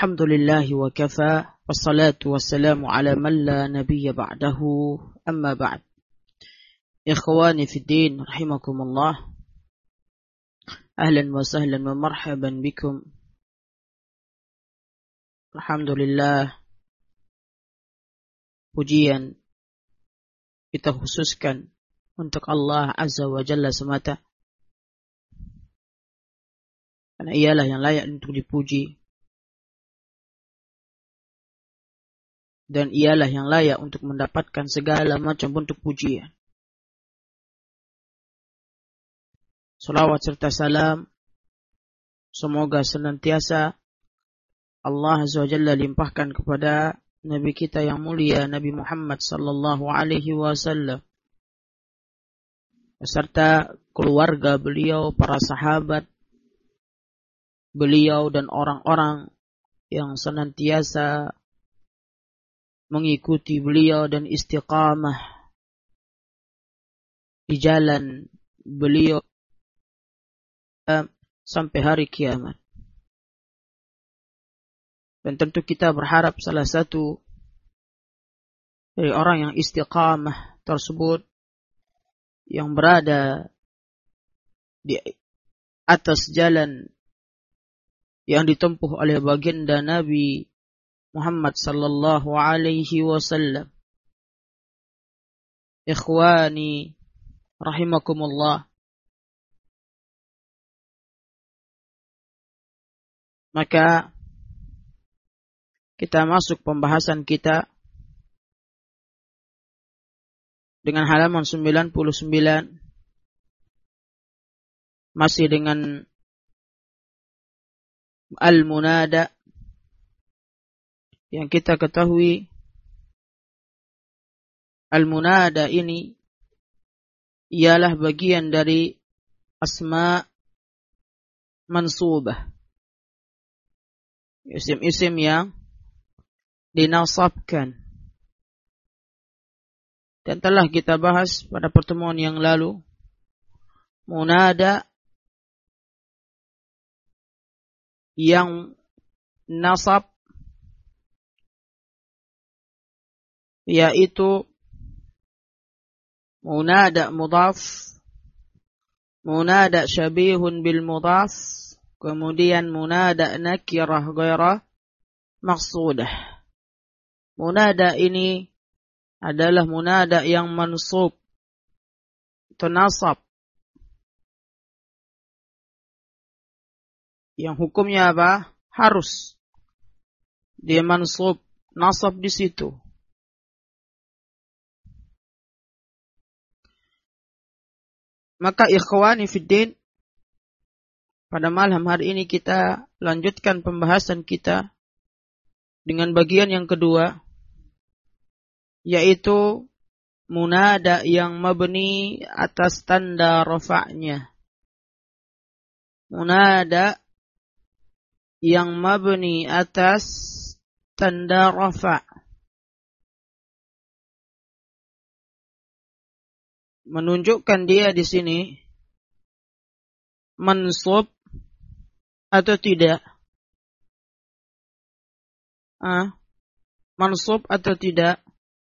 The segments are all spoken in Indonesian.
Alhamdulillah wa kafa, wassalatu wassalamu ala man la nabiyya ba'dahu, amma ba'd. Ikhwani fi din, rahimakumullah. Ahlan wa sahlan wa marhaban bikum. Alhamdulillah, pujian kita khususkan untuk Allah Azza wa Jalla semata. Karena ialah yang layak untuk dipuji. Dan ialah yang layak untuk mendapatkan segala macam bentuk pujian. Salawat serta salam semoga senantiasa Allah Azza wa Jalla limpahkan kepada Nabi kita yang mulia, Nabi Muhammad sallallahu alaihi wasallam, beserta keluarga beliau, para sahabat beliau dan orang-orang yang senantiasa mengikuti beliau dan istiqamah di jalan beliau sampai hari kiamat. Dan tentu kita berharap salah satu dari orang yang istiqamah tersebut, yang berada di atas jalan yang ditempuh oleh baginda Nabi Muhammad sallallahu alaihi wasallam. Ikhwani rahimakumullah. Maka kita masuk pembahasan kita dengan halaman 99, masih dengan al-munada. Yang kita ketahui, al-munada ini ialah bagian dari asma mansubah, isim-isim yang dinasabkan. Dan telah kita bahas pada pertemuan yang lalu, munada yang nasab yaitu munada mudhaf, munada syabihun bil mudhaf, kemudian munada nakirah ghairah maqsudah. Munada ini adalah munada yang mansub, nasab, yang hukumnya apa? Harus dia mansub, nasab di situ. Maka ikhwani fiddin, pada malam hari ini kita lanjutkan pembahasan kita dengan bagian yang kedua, yaitu munada yang mabni atas tanda rafa'nya. Munada yang mabni atas tanda rafa'. Menunjukkan dia di sini mansub atau tidak? Mansub atau tidak?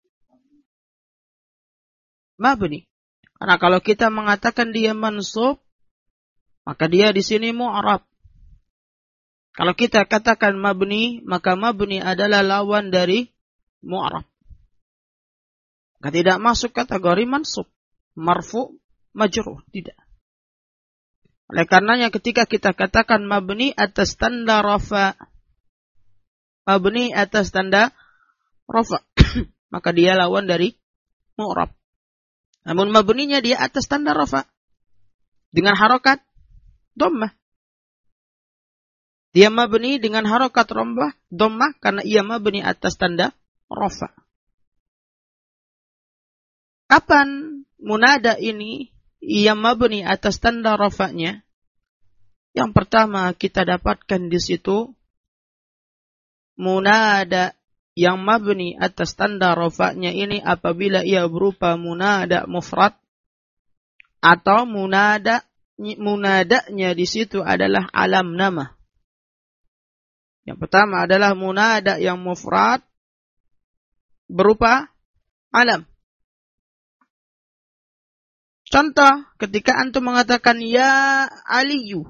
Mabni. Karena kalau kita mengatakan dia mansub, maka dia di sini mu'rab. Kalau kita katakan mabni, maka mabni adalah lawan dari mu'rab. Maka tidak masuk kategori mansub, marfu, majruh, tidak. Oleh karenanya ketika kita katakan mabni atas tanda rafa, mabni atas tanda rafa, maka dia lawan dari mu'rab. Namun mabninya dia atas tanda rafa dengan harokat dhammah. Dia mabni dengan harokat dhammah karena ia mabni atas tanda rafa. Kapan munada ini ia mabni atas tanda rafa'nya? Yang pertama kita dapatkan di situ munada yang mabni atas tanda rafa'nya ini apabila ia berupa munada mufrad atau munadanya di situ adalah alam nama. Yang pertama adalah munada yang mufrad berupa alam. Contoh, ketika antum mengatakan ya Aliyu,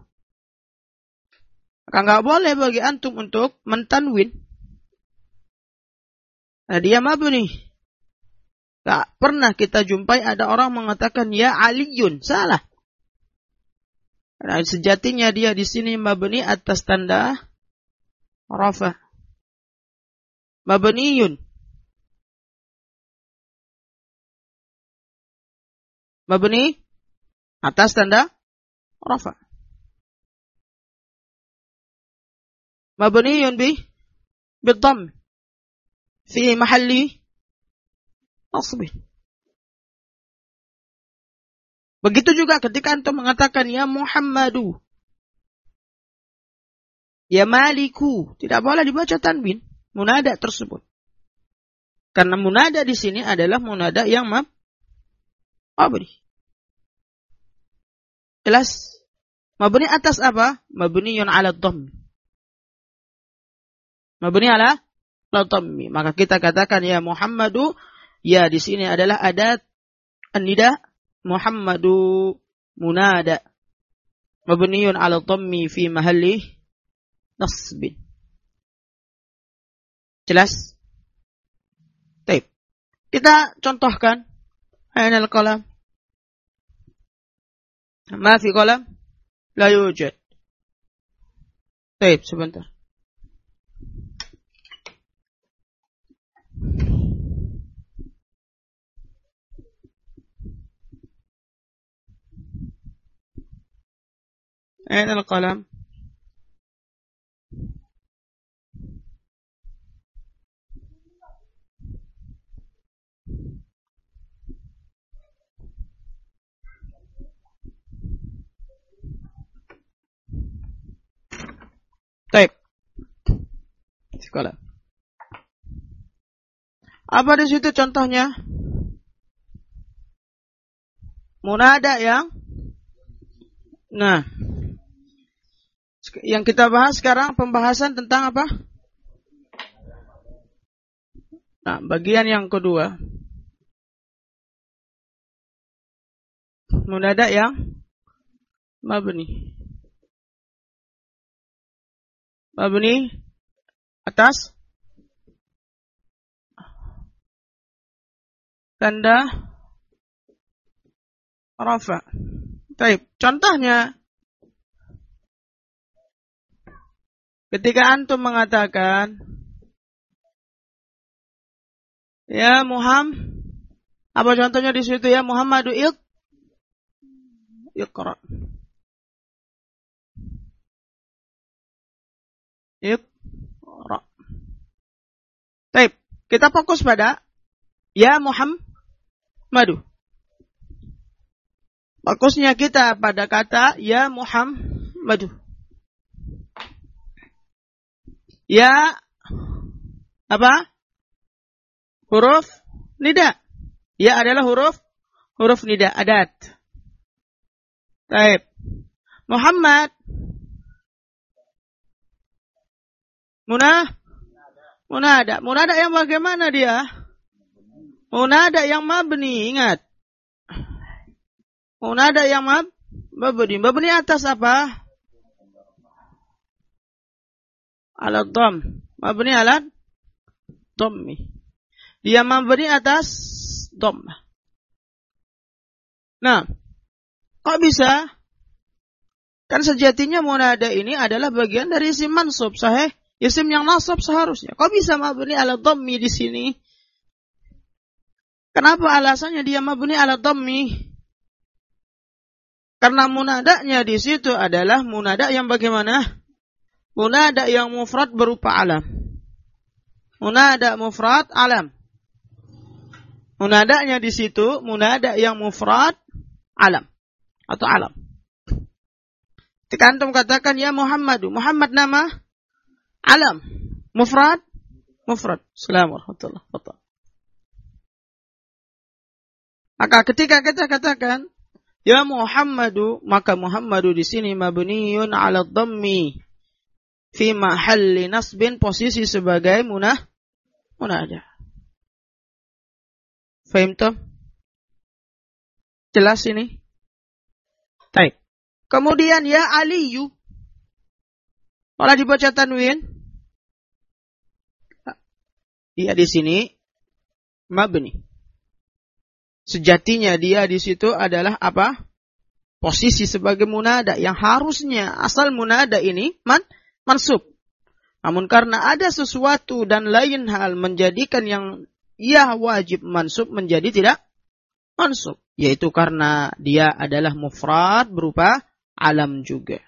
maka nggak boleh bagi antum untuk mentanwin. Nah, dia mabni. Nggak pernah kita jumpai ada orang mengatakan ya Aliyun, salah. Karena sejatinya dia di sini mabni atas tanda rafa. Mabniyun. Mabni atas tanda rafa. Mabniyun bidhamm fi mahalli nasb. Begitu juga ketika antum mengatakan ya Muhammadu, ya Maliku, tidak boleh dibaca tanwin munada tersebut. Karena munada di sini adalah munada yang mabni. Jelas? Mabni atas apa? Mabniyun ala dhamm. Mabni ala dhammi. Maka kita katakan ya Muhammadu, ya di sini adalah adat an-nida, Muhammadu munada. Mabniyun ala dhammi fi mahalli nasbin. Jelas? Baik. Kita contohkan. Aina al-qalam? ما في قلم لا يوجد. طيب sebentar. أين القلم؟ Baik. Sekolah. Apa di situ contohnya? Munada yang yang kita bahas sekarang pembahasan tentang apa? Nah, bagian yang kedua. Munada yang mabni. Mabni atas tanda rafa. Baik, contohnya ketika antum mengatakan ya Muhammad, apa contohnya di situ ya Muhammadu iqra. Iqra. Baik, kita fokus pada ya Muhammadu. Fokusnya kita pada kata ya Muhammadu. Ya apa? Huruf nida. Ya adalah huruf nida, adat. Baik. Muhammad munada. Munada yang bagaimana dia? Munada yang mabni, ingat. Munada yang mabni. Mabni atas apa? Ala dhamm. Mabni ala dhammi. Dia mabni atas dhammah. Nah, kok bisa? Kan sejatinya munada ini adalah bagian dari isim mansub, sahih? Isim yang nasab seharusnya. Kok bisa mabni ala dhammi di sini? Kenapa alasannya dia mabni ala dhammi? Karena munadanya di situ adalah munada yang bagaimana? Munada yang mufrad berupa alam. Munada mufrad alam. Munadanya di situ munada yang mufrad alam atau alam. Ketika antum katakan ya Muhammadu, Muhammad nama alam, mufrad. Assalamualaikum warahmatullahi wabarakatuh. Maka ketika kita katakan ya Muhammadu, maka Muhammadu di sini mabniun ala dhammi. fi mahalli nasbin, posisi sebagai munada. Fahim toh? Jelas ini? Baik. Kemudian ya Aliyu. Kalau dibaca tanwin, dia di sini mabni. Sejatinya dia di situ adalah apa? Posisi sebagai munada yang harusnya asal munada ini mansub. Namun karena ada sesuatu dan lain hal menjadikan yang ia wajib mansub menjadi tidak mansub. Yaitu karena dia adalah mufrad berupa alam juga.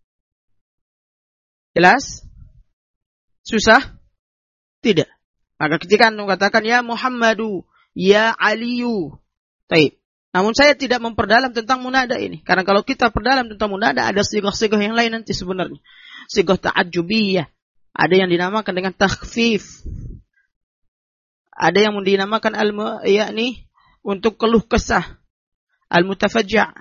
Jelas? Susah? Tidak. Maka ketika antum katakan ya Muhammadu, ya Aliyu. Baik. Namun saya tidak memperdalam tentang munada ini. Karena kalau kita perdalam tentang munada, ada sigah-sigah yang lain nanti sebenarnya. Sigah ta'ajjubiyah. Ada yang dinamakan dengan takhfif. Ada yang dinamakan yakni untuk keluh kesah. Al-mutafajja'.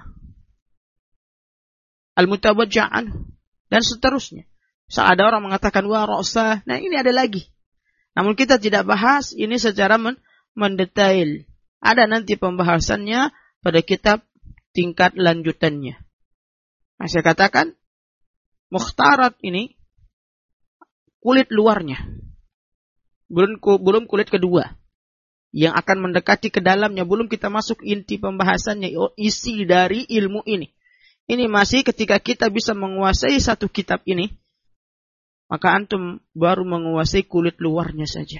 Al-mutabajja'an. Dan seterusnya. Saat ada orang mengatakan wa ra'sa. Nah ini ada lagi. Namun kita tidak bahas ini secara mendetail. Ada nanti pembahasannya pada kitab tingkat lanjutannya. Nah, saya katakan mukhtarat ini kulit luarnya. Belum kulit kedua. Yang akan mendekati ke dalamnya. Belum kita masuk inti pembahasannya. Isi dari ilmu ini. Ini masih ketika kita bisa menguasai satu kitab ini. Maka antum baru menguasai kulit luarnya saja.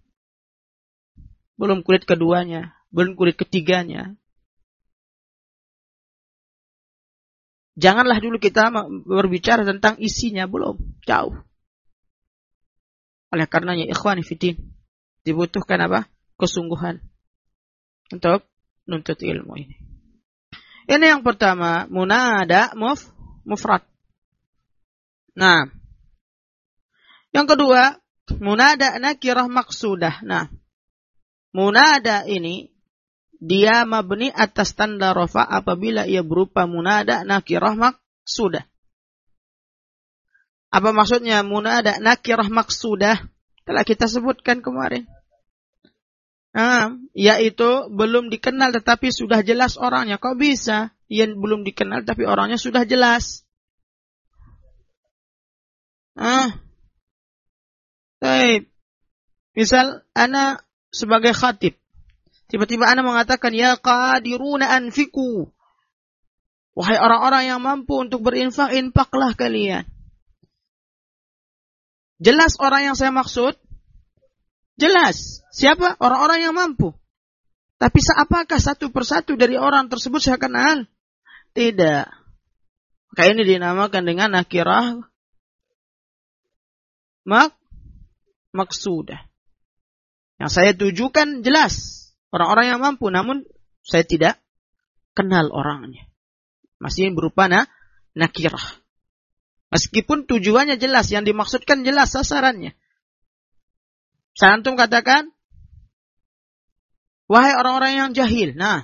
Belum kulit keduanya. Belum kulit ketiganya. Janganlah dulu kita berbicara tentang isinya. Belum. Jauh. Oleh karenanya ikhwani fiddin. Dibutuhkan apa? Kesungguhan. Untuk nuntut ilmu ini. Ini yang pertama. Munada mufrad. Nah. Yang kedua. Munada nakirah maksudah. Nah. Munada ini. Dia mabni atas tanda rafa apabila ia berupa munada nakirah maksudah. Apa maksudnya munada nakirah maksudah? Telah kita sebutkan kemarin. Yaitu belum dikenal tetapi sudah jelas orangnya. Kok bisa? Yang belum dikenal tapi orangnya sudah jelas. Baik. Misal ana sebagai khatib. Tiba-tiba ana mengatakan ya qadiruna anfiku. Wahai orang-orang yang mampu untuk berinfak, infaklah kalian. Jelas orang yang saya maksud? Jelas. Siapa? Orang-orang yang mampu. Tapi apakah satu persatu dari orang tersebut saya kenal? Tidak. Maka ini dinamakan dengan nakirah maksudah. Yang saya tujukan jelas. Orang-orang yang mampu. Namun saya tidak kenal orangnya. Masih berupa nakirah. Meskipun tujuannya jelas. Yang dimaksudkan jelas sasarannya. Saya antum katakan. Wahai orang-orang yang jahil. Nah.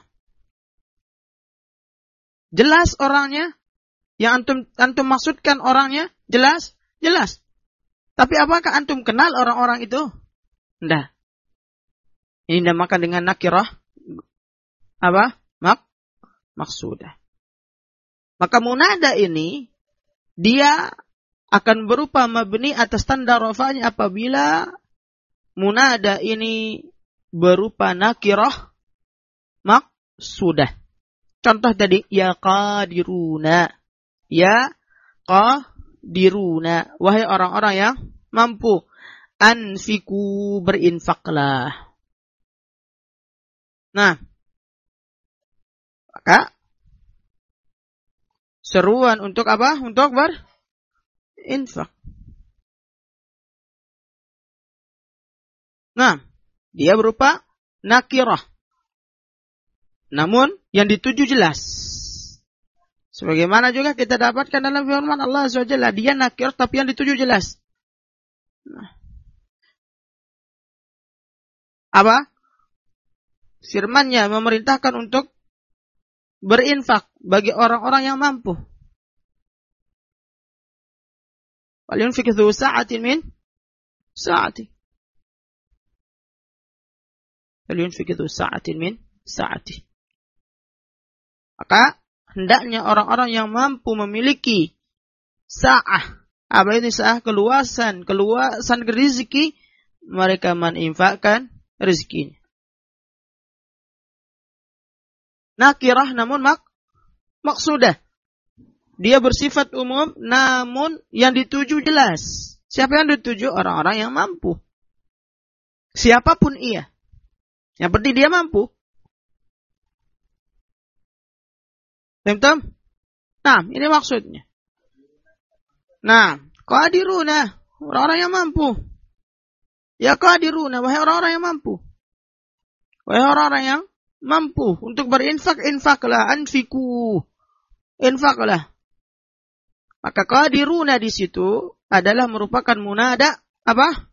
Jelas orangnya. Yang antum maksudkan orangnya. Jelas. Jelas. Tapi apakah antum kenal orang-orang itu? Tidak. Ini dinamakan dengan nakirah. Apa? Maksudah. Maka munada ini. Dia akan berupa mabni atas tanda rafa'nya apabila munada ini berupa nakirah maksudah. Contoh tadi. Ya qadiruna. Ya qadiruna. Wahai orang-orang yang mampu. Anfiku berinfaklah. Nah. Maka. Seruan untuk apa? Untuk berinfak. Nah. Dia berupa nakirah. Namun yang dituju jelas. Sebagaimana juga kita dapatkan dalam firman Allah SWT. Dia nakirah tapi yang dituju jelas. Nah. Apa? Firman-Nya memerintahkan untuk berinfak bagi orang-orang yang mampu. Walyunfik dzu sa'atin min sa'ati. Walyunfik dzu sa'atin min sa'ati. Maka hendaknya orang-orang yang mampu memiliki sa'ah. Apa ini sa'ah? Keluasan rezeki, mereka meninfakkan rezekinya. Nakirah namun maksudah. Dia bersifat umum namun yang dituju jelas. Siapa yang dituju? Orang-orang yang mampu. Siapapun ia. Yang penting dia mampu. Paham? Nah, ini maksudnya. Nah, qadiruna, orang-orang yang mampu. Ya qadiruna, wahai orang-orang yang mampu. Wahai orang-orang yang mampu untuk berinfak, infaklah, anfiku. Infaklah. Maka qadiruna di situ adalah merupakan munada apa?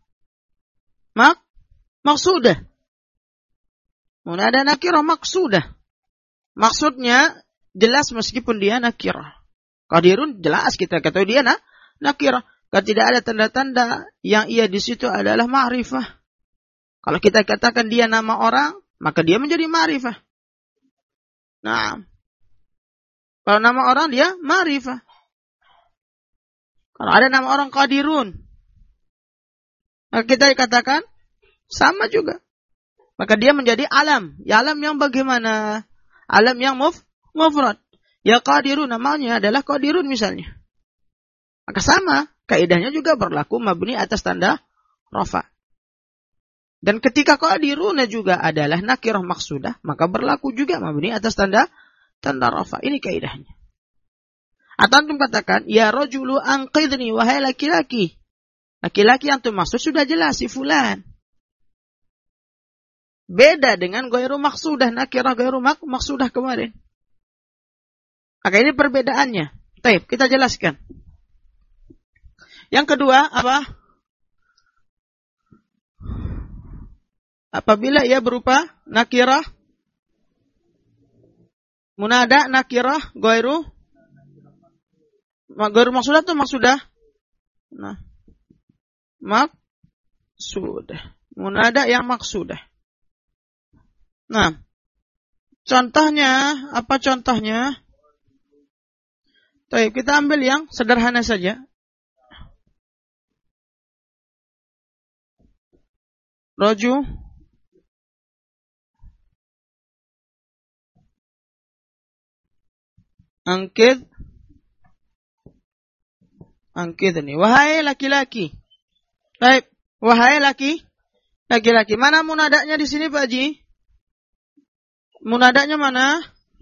Maksudah. Munada nakirah maksudah. Maksudnya jelas meskipun dia nakirah. Qadirun jelas kita kata dia nakirah. Karena tidak ada tanda-tanda yang ia di situ adalah ma'rifah. Kalau kita katakan dia nama orang, maka dia menjadi ma'rifah. Nah, kalau nama orang dia ma'rifah. Kalau ada nama orang qadirun, maka kita katakan sama juga. Maka dia menjadi alam. Ya alam yang bagaimana? Alam yang mufrad. Ya qadirun namanya adalah qadirun misalnya. Maka sama, kaidahnya juga berlaku mabni atas tanda rafa. Dan ketika qadiruna juga adalah nakirah maksudah, maka berlaku juga mabni atas tanda rafa. Ini kaidahnya. Atau antum katakan, ya rajulu anqidni, wahai laki-laki. Laki-laki yang antum maksud sudah jelas si fulan. Beda dengan ghairu maksudah, nakirah ghairu maksudah kemarin. Maka ini perbedaannya. Baik, kita jelaskan. Yang kedua, apa? Apabila ia berupa nakirah, munada nakirah, ghairu maksudah atau maksudah? Nah, maksudah. Munada yang maksudah. Nah, contohnya, apa contohnya? Baik, kita ambil yang sederhana saja. Roju angkid ini. Wahai laki-laki. Baik, wahai laki-laki. Mana munadanya di sini Pak Haji? Munadanya mana?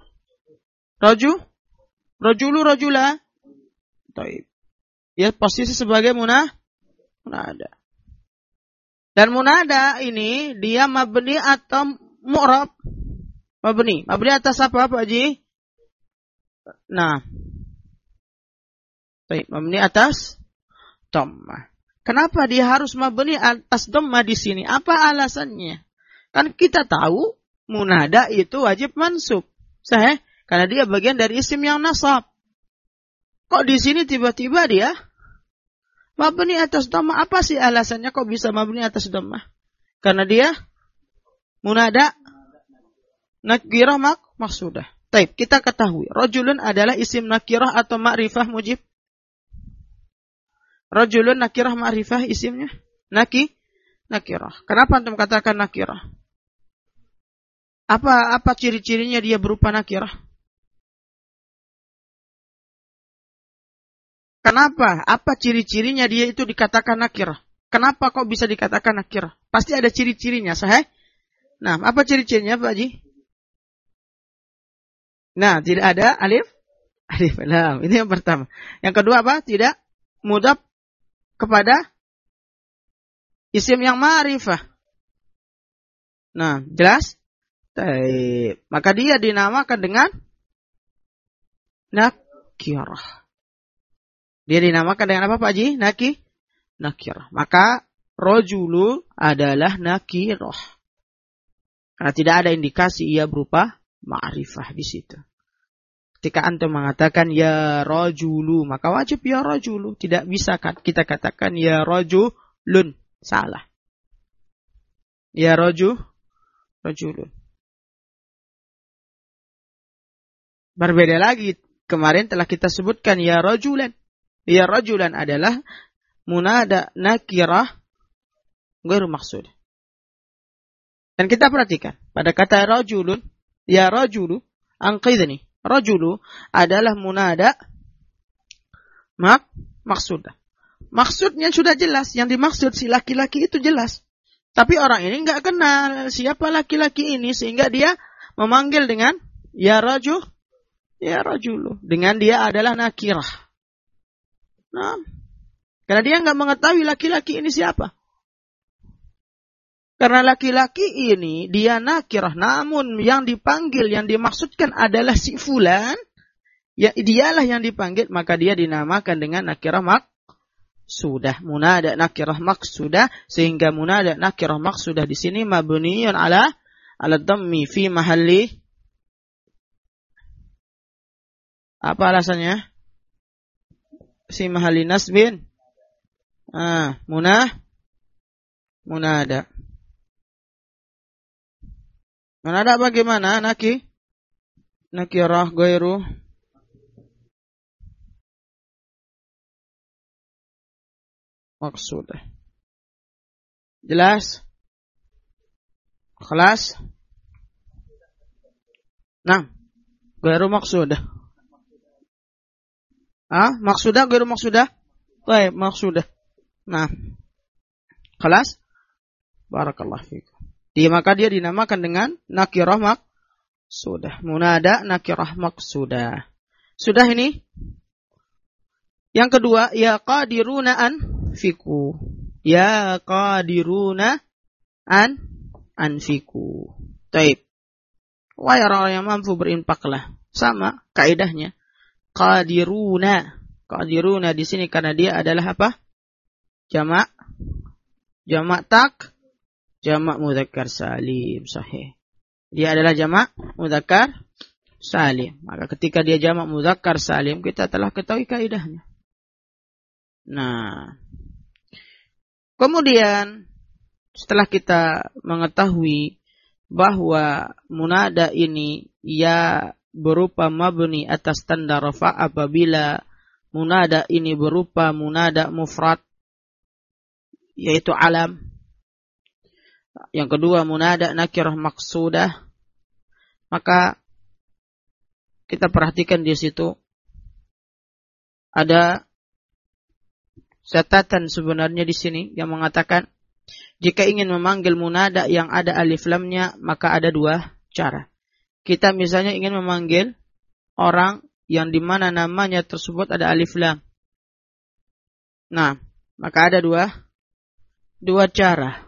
Rajulu, rajula. Baik. Ya, posisi sebagai munada. Dan munada ini dia mabni atau mu'rab? Mabni. Mabni atas apa Pak Haji? Nah. Baik, mabni atas dhammah. Kenapa dia harus mabni atas dhammah di sini? Apa alasannya? Kan kita tahu munada itu wajib mansub. Sahih? Karena dia bagian dari isim yang nasab. Kok di sini tiba-tiba dia mabni atas dhammah? Apa sih alasannya kok bisa mabni atas dhammah? Karena dia munada nakirah maksudah. Baik, kita ketahui rajulun adalah isim nakirah atau ma'rifah mujib. Rajulun nakirah ma'rifah isimnya nakirah. Kenapa antum katakan nakirah? Apa ciri-cirinya dia berupa nakirah? Kenapa? Apa ciri-cirinya dia itu dikatakan nakirah? Kenapa kok bisa dikatakan nakirah? Pasti ada ciri-cirinya, sahih? Nah, apa ciri-cirinya Pak Haji? Nah, tidak ada alif lam. Ini yang pertama. Yang kedua apa? Tidak mudhaf kepada isim yang ma'rifah. Nah, jelas? Maka dia dinamakan dengan nakirah. Dia dinamakan dengan apa Pak Haji? Nakirah. Maka rajulu adalah nakirah. Karena tidak ada indikasi ia berupa ma'rifah di situ. Ketika antum mengatakan ya rajulu, maka wajib ya rajulu. Tidak bisa kita katakan ya rajulun. Salah. Ya rajulun. Berbeda lagi. Kemarin telah kita sebutkan ya rajulan. Ya rajulan adalah munada nakirah ghairu maksud. Dan kita perhatikan pada kata rajulun, ya rajulu, anqidhni. Rajulu adalah munada maksudah. Maksudnya sudah jelas, yang dimaksud si laki-laki itu jelas. Tapi orang ini enggak kenal siapa laki-laki ini sehingga dia memanggil dengan ya rajulu. Dengan dia adalah nakirah. Nah, karena dia enggak mengetahui laki-laki ini siapa. Karena laki-laki ini dia nakirah, namun yang dipanggil, yang dimaksudkan adalah si fulan, ya dialah yang dipanggil, maka dia dinamakan dengan nakirah maksudah. Munada nakirah maksudah, sehingga munada nakirah maksudah di sini mabniyun ala dhammi fi mahalli. Apa alasannya? Fi mahalli nasbin. Munada. Munada bagaimana? Nakirah ghairu maksudah. Jelas? Kelas? Nah, ghairu maksudah. Maksudah ghairu maksudah? Baik, maksudah. Nah, kelas? Barakallahu fikum. Maka dia dinamakan dengan nakirah maksudah. Munada nakirah maksudah. Sudah ini? Yang kedua, ya qadiruna anfiku. Ya qadiruna anfiku. Taib. Wahai orang yang mampu berinfaklah. Sama kaidahnya. Qadiruna. Qadiruna di sini karena dia adalah apa? Jamak jamak mudzakkar salim, sahih. Dia adalah jamak mudzakkar salim. Maka ketika dia jamak mudzakkar salim, kita telah ketahui kaidahnya. Nah, kemudian setelah kita mengetahui bahwa munada ini ya berupa mabni atas tanda rafa apabila munada ini berupa munada mufrad, yaitu alam. Yang kedua munada nakirah maksudah. Maka kita perhatikan di situ ada catatan sebenarnya di sini yang mengatakan jika ingin memanggil munada yang ada alif lamnya maka ada dua cara. Kita misalnya ingin memanggil orang yang di mana namanya tersebut ada alif lam. Nah, maka ada dua cara.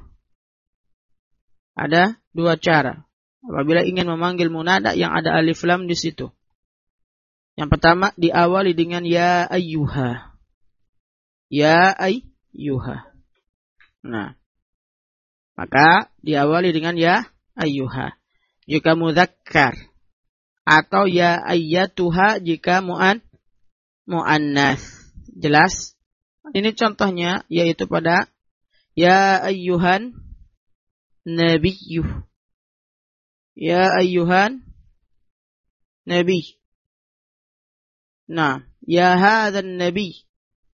Ada dua cara apabila ingin memanggil munada yang ada alif lam di situ. Yang pertama diawali dengan ya ayyuha. Ya ayyuha. Nah, maka diawali dengan ya ayyuha jika mudzakkar, atau ya ayyatuha jika muannas. Jelas? Ini contohnya yaitu pada ya ayyuhan nabiyyu. Ya ayyuhan nabi. Nah, ya hadzan nabi.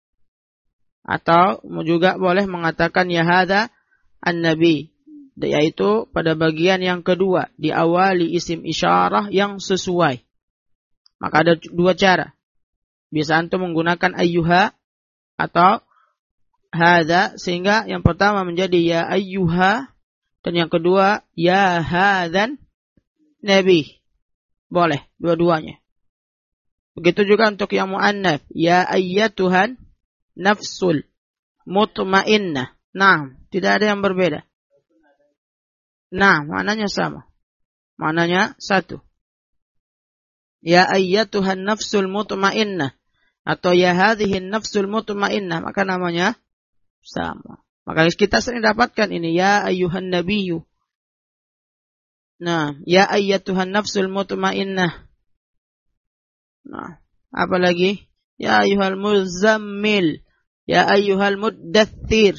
Atau juga boleh mengatakan ya hadza an-nabi, yaitu pada bagian yang kedua diawali isim isyarah yang sesuai. Maka ada dua cara. Bisa antum menggunakan ayyuha atau hadza, sehingga yang pertama menjadi ya ayyuha dan yang kedua ya hadzan nabi. Boleh dua-duanya. Begitu juga untuk yang muannats, ya ayyatuhan nafsul mutmainnah. Nah, tidak ada yang berbeda. Nah, maknanya sama. Maknanya satu. Ya ayyatuhan nafsul mutmainnah atau ya hadhihi nafsul mutmainnah, maka namanya sama. Maka kita sering dapatkan ini ya ayyuhan nabiyyu. Nah, ya ayyatuhan nafsul mutmainnah. Nah, apalagi ya ayyuhal muzammil, ya ayyuhal muddaththir.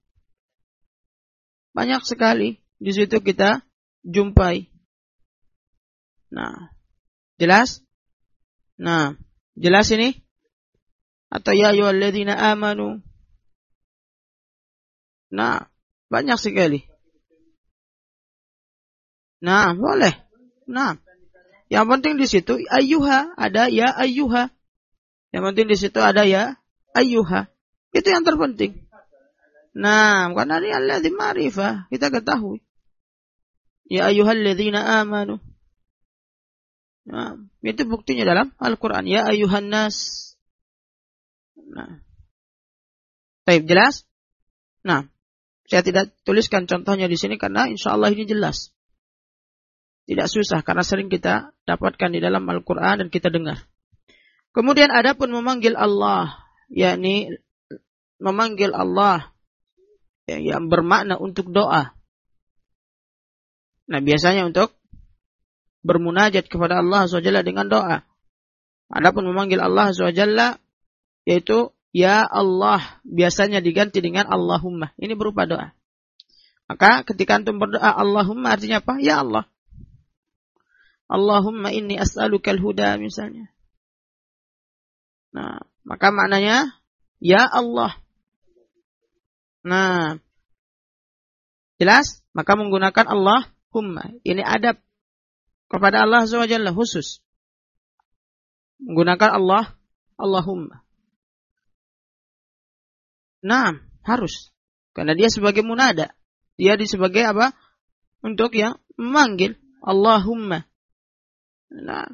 Banyak sekali di situ kita jumpai. Nah, jelas? Nah, jelas ini? Atau ya ayyuhalladzina amanu. Nah, banyak sekali. Nah, boleh. Nah, yang penting di situ ayyuha, ada ya ayyuha. Yang penting di situ ada ya ayyuha. Itu yang terpenting. Nah, karena ini alladzi ma'rifah, kita ketahui. Ya ayyuhalladzina amanu. Nah, itu buktinya dalam Al-Qur'an. Ya ayyuhan nas. Nah. Baik, jelas? Nah, saya tidak tuliskan contohnya di sini karena insyaallah ini jelas. Tidak susah karena sering kita dapatkan di dalam Al-Qur'an dan kita dengar. Kemudian adapun memanggil Allah, yakni memanggil Allah yang bermakna untuk doa. Nah, biasanya untuk bermunajat kepada Allah SWT dengan doa. Adapun memanggil Allah SWT yaitu ya Allah, biasanya diganti dengan Allahumma. Ini berupa doa. Maka ketika antum berdoa Allahumma artinya apa? Ya Allah. Allahumma inni as'alukal huda misalnya. Nah, maka maknanya ya Allah. Nah, jelas? Maka menggunakan Allahumma. Ini adab kepada Allah SWT khusus. Menggunakan Allahumma. Nah, harus. Karena dia sebagai munada. Dia sebagai apa? Untuk yang memanggil Allahumma. Nah,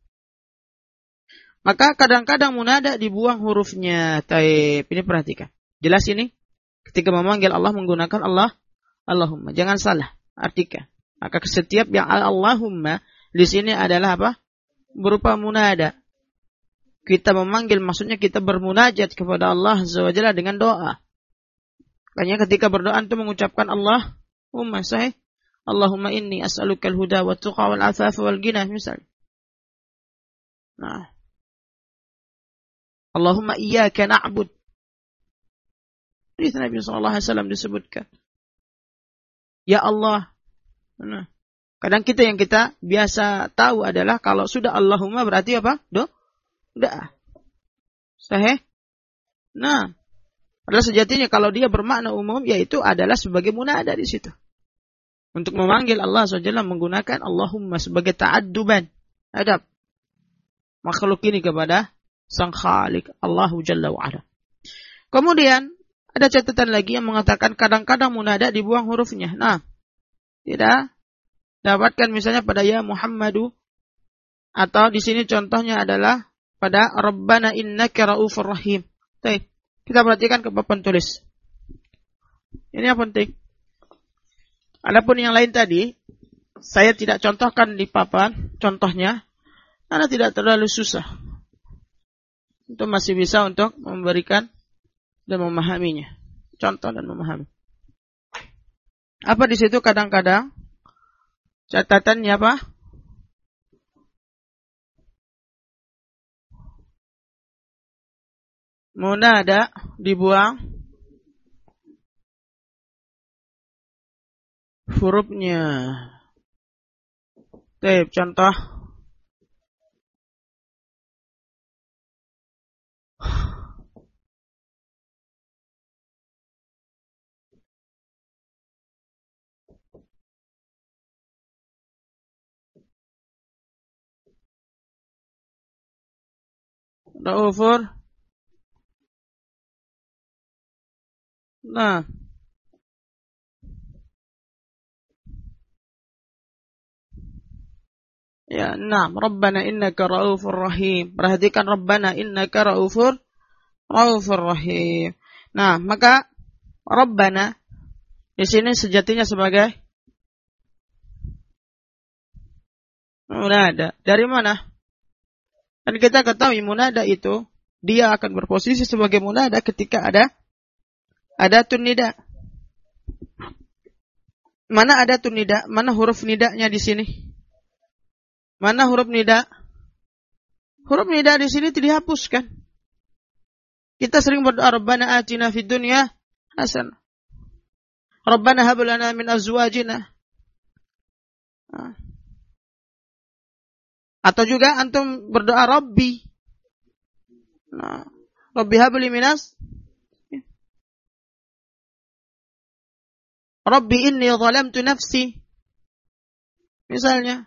maka kadang-kadang munada dibuang hurufnya. Taib. Ini perhatikan. Jelas ini? Ketika memanggil Allah menggunakan Allahumma. Jangan salah artikan. Maka setiap yang Allahumma di sini adalah apa? Berupa munada. Kita memanggil maksudnya kita bermunajat kepada Allah SWT dengan doa. Makanya ketika berdoa itu mengucapkan Allahumma sahih. Allahumma inni as'alukal huda wa tuqa wal afafa wal ghina misalnya. Nah. Allahumma iyyaka na'bud. Hadis Nabi SAW disebutkan. Ya Allah. Nah. Kadang yang kita biasa tahu adalah kalau sudah Allahumma berarti apa? Doa. Sahih? Nah. Padahal sejatinya kalau dia bermakna umum yaitu adalah sebagai munada di situ. Untuk memanggil Allah SWT menggunakan Allahumma sebagai ta'adduban. Adab. Makhluk ini kepada Sang Khalik Allahu Jalla wa'ala. Kemudian ada catatan lagi yang mengatakan kadang-kadang munada dibuang hurufnya. Nah, tidak dapatkan misalnya pada ya Muhammadu atau di sini contohnya adalah pada Rabbana innaka ra'ufur rahim. Baik, kita perhatikan ke papan tulis. Ini yang penting. Adapun yang lain tadi saya tidak contohkan di papan contohnya karena tidak terlalu susah. Itu masih bisa untuk memberikan dan memahaminya. Contoh dan memahami. Apa di situ kadang-kadang catatannya apa? Munada dibuang hurufnya. Baik, contoh. Raufur. Nah. Ya, nah, Rabbana innaka ra'ufur rahim. Perhatikan Rabbana innaka ra'ufur rahim. Nah, maka Rabbana di sini sejatinya sebagai munada. Dari mana? Dan kita ketahui munada itu dia akan berposisi sebagai munada ketika ada tunida. Mana ada tunida? Mana huruf nidanya di sini? Mana huruf nida? huruf nida di sini tidak dihapuskan. Kita sering berdoa, Rabbana atina fid dunya hasanah. Rabbana hab lana min azwajina. Atau juga antum berdoa Rabbi. Rabbi habli minas. Rabbi inni zalamtu nafsi. Misalnya.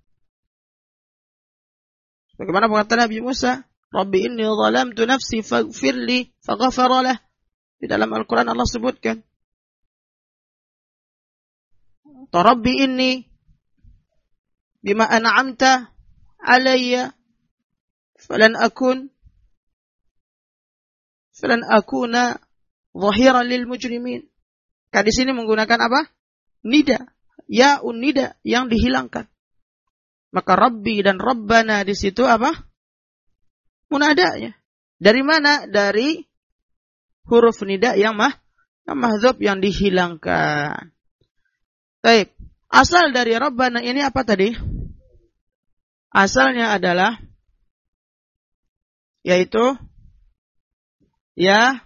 Bagaimana perkataan Nabi Musa? Rabbi inni zalamtu nafsi faghfirli faghfara lah. Di dalam Al-Quran Allah sebutkan. Rabbi inni bima an'amta alayya falan akuna zahiran lil mujrimin. Di sini menggunakan apa? Nida. Ya'un nida yang dihilangkan. Maka Rabbi dan Rabbana di situ apa? Munadanya. Dari mana? Dari huruf nida yang mahdzuf yang dihilangkan. Baik. Asal dari Rabbana ini apa tadi? Asalnya adalah yaitu ya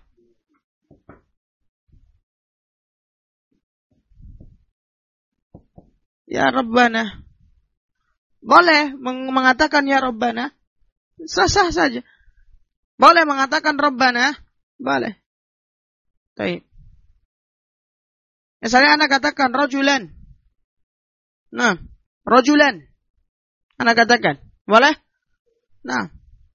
Rabbana. Boleh mengatakan ya Rabbana. Sah-sah saja. Boleh mengatakan Rabbana. Boleh. Baik. Misalnya anak katakan rajulan. Nah, rajulan. Anak katakan. Boleh? Nah.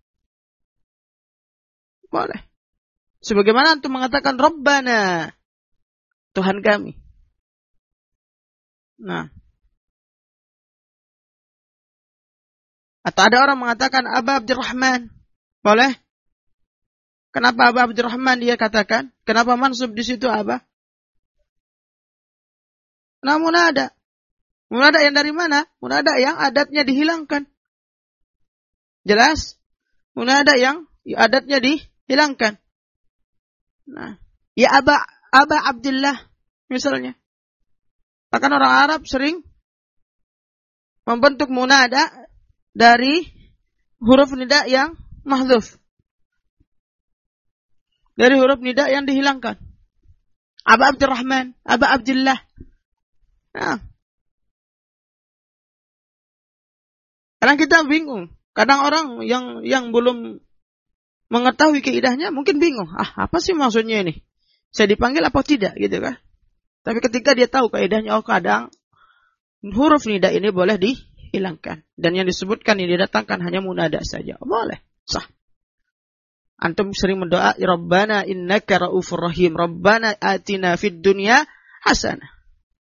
Boleh. Sebagaimana antum mengatakan Rabbana. Tuhan kami. Nah. Atau ada orang mengatakan Aba Abdurrahman. Boleh? Kenapa Aba Abdurrahman dia katakan? Kenapa mansub di situ Aba? Nah, munada. Munada yang dari mana? Munada yang adatnya dihilangkan. Jelas? Munada yang adatnya dihilangkan. Nah, ya Aba Abdullah misalnya. Bahkan orang Arab sering membentuk munada dari huruf nida yang mahdzuf. Dari huruf nida yang dihilangkan. Aba Abdurrahman, Aba Abdullah. Nah. Kadang kita bingung. Kadang orang yang belum mengetahui kaidahnya mungkin bingung. Apa sih maksudnya ini? Saya dipanggil apa tidak gitu kan? Tapi ketika dia tahu kaidahnya, kadang huruf nida ini boleh dihilangkan. Dan yang disebutkan ini didatangkan hanya munada saja. Boleh. Sah. Antum sering mendoa, Rabbana innaka ra'ufur rahim. Rabbana atina fid dunya hasanah.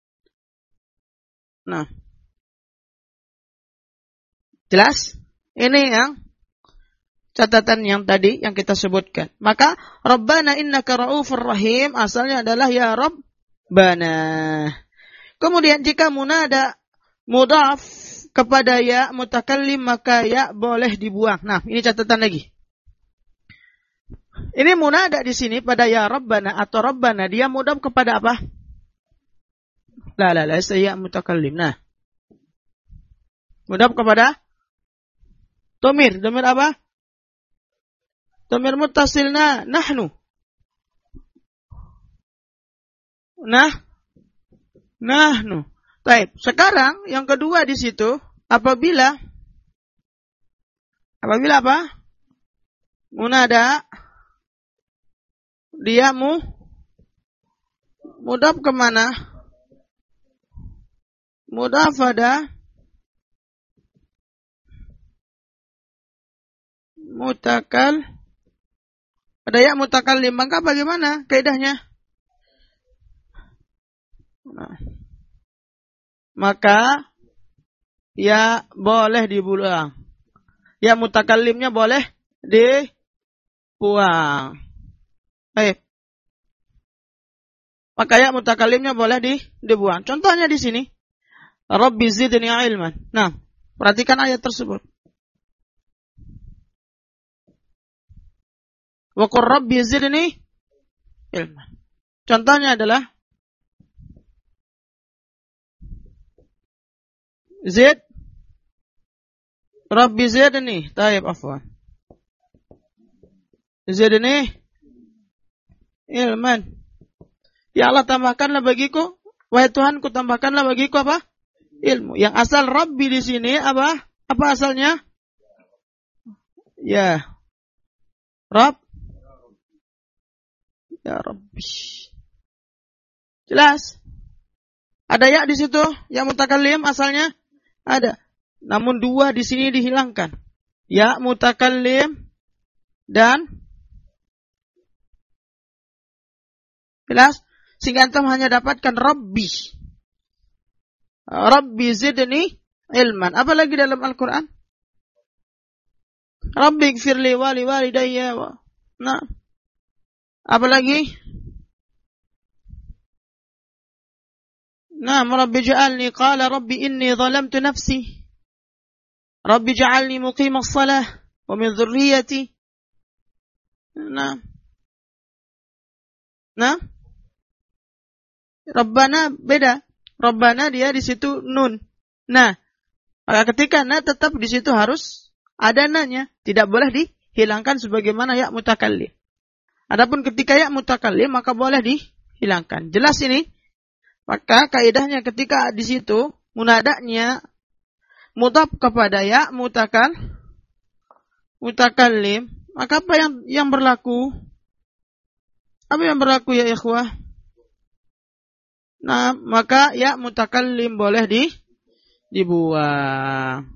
Nah. Jelas? Ini yang catatan yang tadi yang kita sebutkan. Maka Rabbana innaka ra'ufur rahim asalnya adalah ya Rabbana. Kemudian jika munada mudhaf kepada ya mutakallim maka ya boleh dibuang. Nah, ini catatan lagi. Ini munada di sini pada ya Rabbana atau Rabbana dia mudhaf kepada apa? La saya mutakallim. Nah. Mudhaf kepada domir. Domir apa? Domir muttasilna nahnu. Nahnu. Baik. Sekarang yang kedua di situ apabila apa? Munada dia mudhaf kemana? Mudhaf pada ada ya mutakallim, maka bagaimana kaidahnya? Nah, maka ya boleh dibuang. Ya mutakallimnya boleh dibuang. Baik. Maka ya mutakallimnya boleh dibuang. Contohnya di sini. Rabbi zidni ilman. Nah, perhatikan ayat tersebut. Wa qur rabbi zidni ilman. Contohnya adalah Rabbi zidni. Taib afwan. zidni ilman. Ya Allah, tambahkanlah bagiku, wahai Tuhanku, tambahkanlah bagiku apa? Ilmu. Yang asal Rabbi di sini apa? Apa asalnya? Ya, Rabb. Ya Rabbi. Jelas? Ada ya di situ? Ya mutakallim asalnya ada. Namun dua di sini dihilangkan. Ya mutakallim dan jelas? Sehingga antum hanya dapatkan Rabbi. Rabbi zidni ilman. Apa lagi dalam Al-Quran? Rabbi gfirli wali walidayya. Nah. Apa lagi? Nah, Rabbi ja'alni qala Rabbi inni zalamtu nafsi. Rabbi ja'alni muqimas salah wa min dhurriyyati. Nah. Nah. Rabbana beda. Rabbana dia di situ nun. Nah, maka ketika na tetap di situ harus ada nanya, tidak boleh dihilangkan sebagaimana ya mutakallim. Adapun ketika ya mutakallim maka boleh dihilangkan. Jelas ini? Maka kaidahnya ketika di situ munadanya mudhaf kepada ya mutakallim, maka apa yang berlaku? Apa yang berlaku ya ikhwah? Nah, maka ya mutakallim boleh dibuang.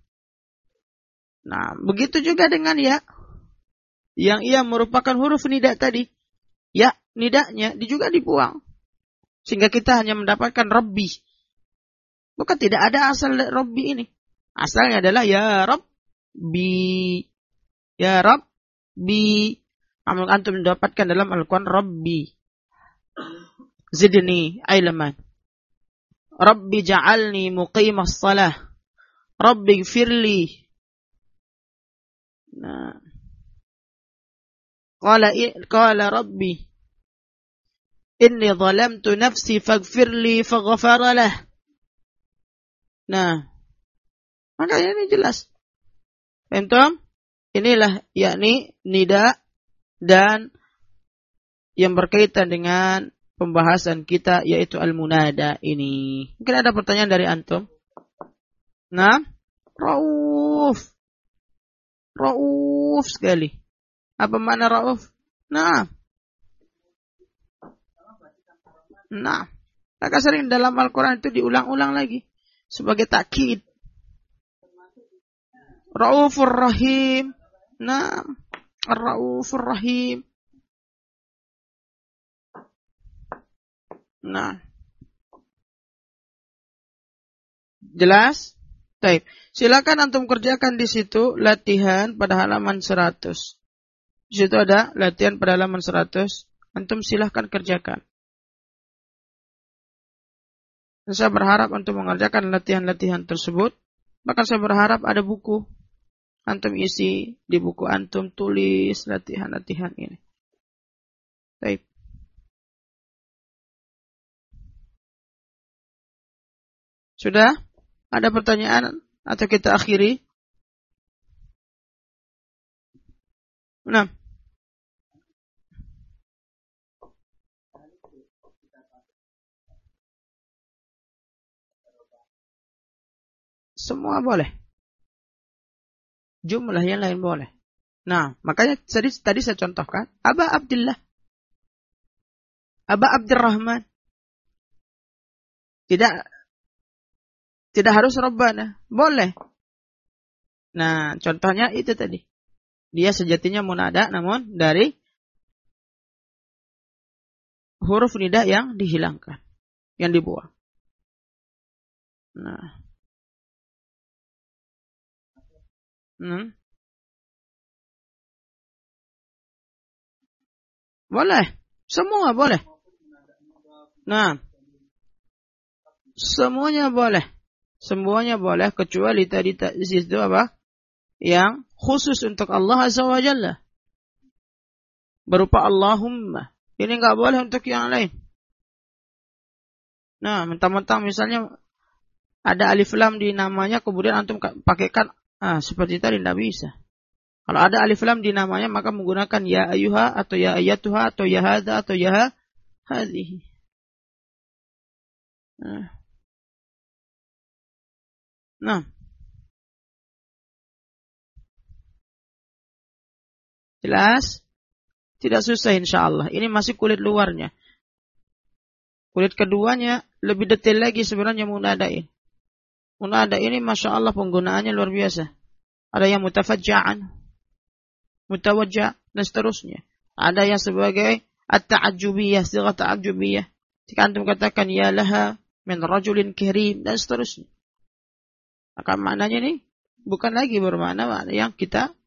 Nah, begitu juga dengan ya yang ia merupakan huruf nida tadi. Ya, nidanya juga dibuang. Sehingga kita hanya mendapatkan Rabbi. Bukan tidak ada asal Rabbi ini. Asalnya adalah ya Rabbi. Ya Rabbi. Namun antum mendapatkan dalam Al-Quran Rabbi. Zidni ilman. Rabbi ja'alni muqimas salah. Rabbi gfirli. Nah. Qala Rabbi inni zalamtu nafsi faghfirli faghfara lah. Nah, makanya ini jelas. Entom, inilah yakni nida dan yang berkaitan dengan pembahasan kita yaitu al-munada ini. Mungkin ada pertanyaan dari antum? Nah, Rauf sekali. Apa makna Rauf? Nah, maka sering dalam Al-Quran itu diulang-ulang lagi sebagai takkid. Raufur Rahim. Nah, Ar-Raufur Rahim. Nah, jelas? Baik. Silakan antum kerjakan di situ latihan pada halaman 100. Di situ ada latihan pada halaman 100. Antum silahkan kerjakan. Dan saya berharap untuk mengerjakan latihan-latihan tersebut. Bahkan saya berharap ada buku. Antum isi di buku antum, tulis latihan-latihan ini. Baik. Sudah? Ada pertanyaan? Atau kita akhiri? Nah. Semua boleh. Jumlah yang lain boleh. Nah, makanya tadi saya contohkan. Aba Abdullah. Aba Abdurrahman. Tidak harus Rabbana. Boleh. Nah, contohnya itu tadi. Dia sejatinya munada, namun dari huruf nida yang dihilangkan. Yang dibuang. Nah. Boleh. Semua boleh. Nah. Semuanya boleh. Semuanya boleh kecuali tadi di situ apa? Yang khusus untuk Allah Azza wa Jalla. Berupa Allahumma. Ini enggak boleh untuk yang lain. Nah, mentang-mentang misalnya ada alif lam di namanya kemudian antum pakaikan seperti tadi tidak bisa. Kalau ada alif lam di namanya maka menggunakan ya ayyuha atau ya ayyatuha atau ya hadza atau ya hadhihi. Nah. Jelas? Tidak susah insyaallah. Ini masih kulit luarnya. Kulit keduanya lebih detail lagi sebenarnya munada ini. Munada ini Masya Allah penggunaannya luar biasa. Ada yang mutafajja'an, mutawajja' dan seterusnya. Ada yang sebagai at-ta'ajjubiyah, sigha ta'ajjubiyah. Jika antum katakan ya laha min rajulin karim dan seterusnya. Maka maknanya ini bukan lagi bermakna yang kita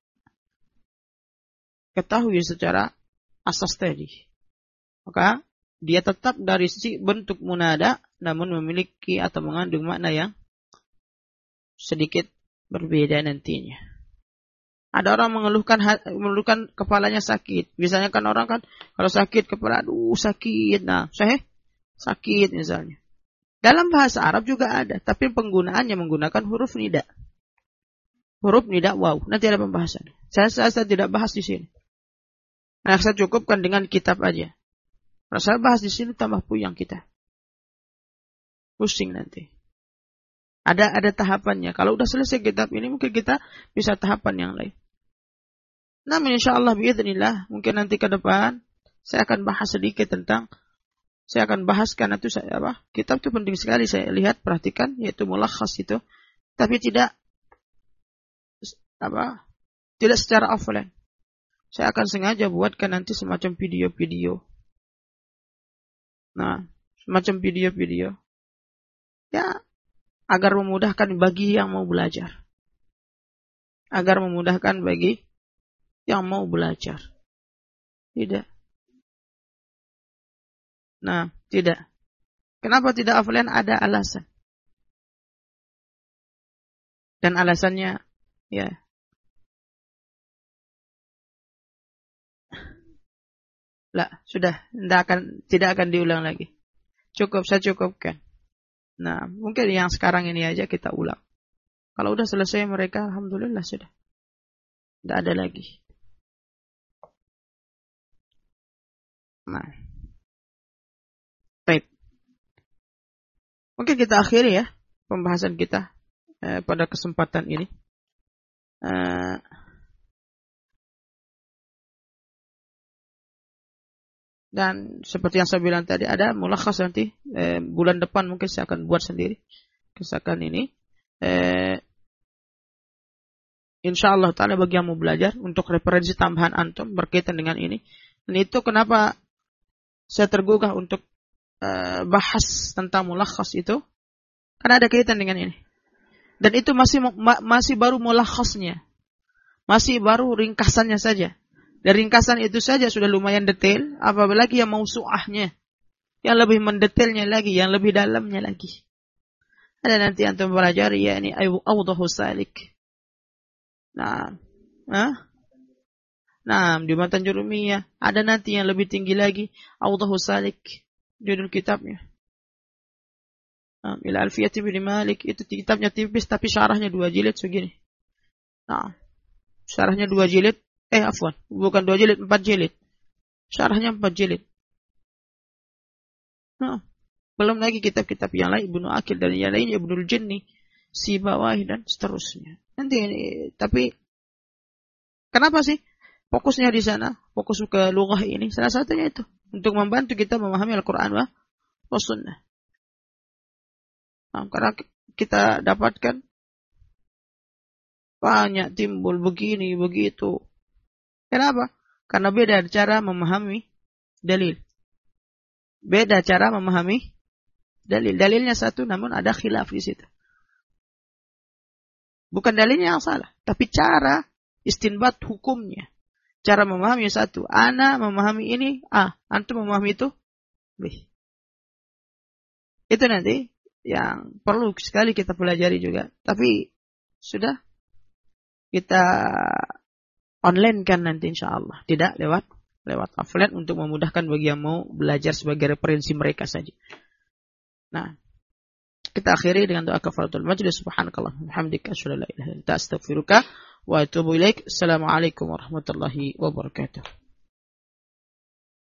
ketahui secara asas tadi. Maka dia tetap dari sisi bentuk munada namun memiliki atau mengandung makna yang sedikit berbeda nantinya. Ada orang mengeluhkan kepalanya sakit. Biasanya kan orang kan kalau sakit kepala, aduh sakit. Nah, sakit misalnya. Dalam bahasa Arab juga ada, tapi penggunaannya menggunakan huruf nida. Huruf nida waw. Nanti ada pembahasan. Saya tidak bahas di sini. Nah, saya cukupkan dengan kitab aja. Kalau saya bahas di sini tambah puyeng kita. Pusing nanti. Ada tahapannya. Kalau udah selesai kitab ini mungkin kita bisa tahapan yang lain. Namun insyaallah biidznillah mungkin nanti ke depan saya akan bahas sedikit tentang saya akan bahaskan itu kitab itu penting sekali saya lihat perhatikan yaitu mulakhas itu tapi tidak secara offline. Saya akan sengaja buatkan nanti semacam video-video. Nah, semacam video-video. Ya, agar memudahkan bagi yang mau belajar. Agar memudahkan bagi yang mau belajar. Tidak. Nah, tidak. Kenapa tidak offline? Ada alasan. Dan alasannya, ya. Lah, sudah. Tidak akan diulang lagi. Saya cukupkan. Nah, mungkin yang sekarang ini aja kita ulang. Kalau udah selesai mereka, alhamdulillah sudah. Tidak ada lagi. Nah. Baik. Mungkin kita akhiri ya pembahasan kita pada kesempatan ini. Dan seperti yang saya bilang tadi ada mulakhas nanti bulan depan mungkin saya akan buat sendiri kesakan ini. Insyaallah taala bagi yang mau belajar untuk referensi tambahan antum berkaitan dengan ini. Dan itu kenapa saya tergugah untuk bahas tentang mulakhas itu karena ada kaitan dengan ini. Dan itu masih baru mulakhasnya. Masih baru ringkasannya saja. Dari ringkasan itu saja sudah lumayan detail, apalagi yang mausu'ahnya, yang lebih mendetailnya lagi, yang lebih dalamnya lagi. Ada nanti antum belajar yakni awdahu salik. Nah, di Matan Jurumiyah ada nanti yang lebih tinggi lagi, awdahu salik, judul kitabnya. Ila Alfiyati bin Malik itu kitabnya tipis tapi syarahnya 2 jilid segini. Nah, syarahnya 2 jilid. Bukan 2 jilid, 4 jilid. Syarahnya 4 jilid. Nah, belum lagi kitab-kitab yang lain, Ibnu Aqil dan yang lain, Ibnul Jinni, Sibawahi dan seterusnya. Nanti tapi kenapa sih fokusnya di sana? Fokus ke lughah ini salah satunya itu untuk membantu kita memahami Al-Qur'an wa Sunnah. Nah, karena kita dapatkan banyak timbul begini begitu. Kenapa? Karena beda cara memahami dalil. Beda cara memahami dalil. Dalilnya satu namun ada khilaf di situ. Bukan dalilnya yang salah, tapi cara istinbat hukumnya. Cara memahami satu. Ana memahami ini A, antum memahami itu B. Itu nanti yang perlu sekali kita pelajari juga. Tapi sudah kita online kan nanti insyaallah, tidak lewat offline untuk memudahkan bagi yang mau belajar sebagai referensi mereka saja. Nah, kita akhiri dengan doa kafaratul majlis. Subhanakallah, hamdika, asyhadu an la ilaha illa anta, astaghfiruka wa atubu ilaik. Assalamualaikum warahmatullahi wabarakatuh.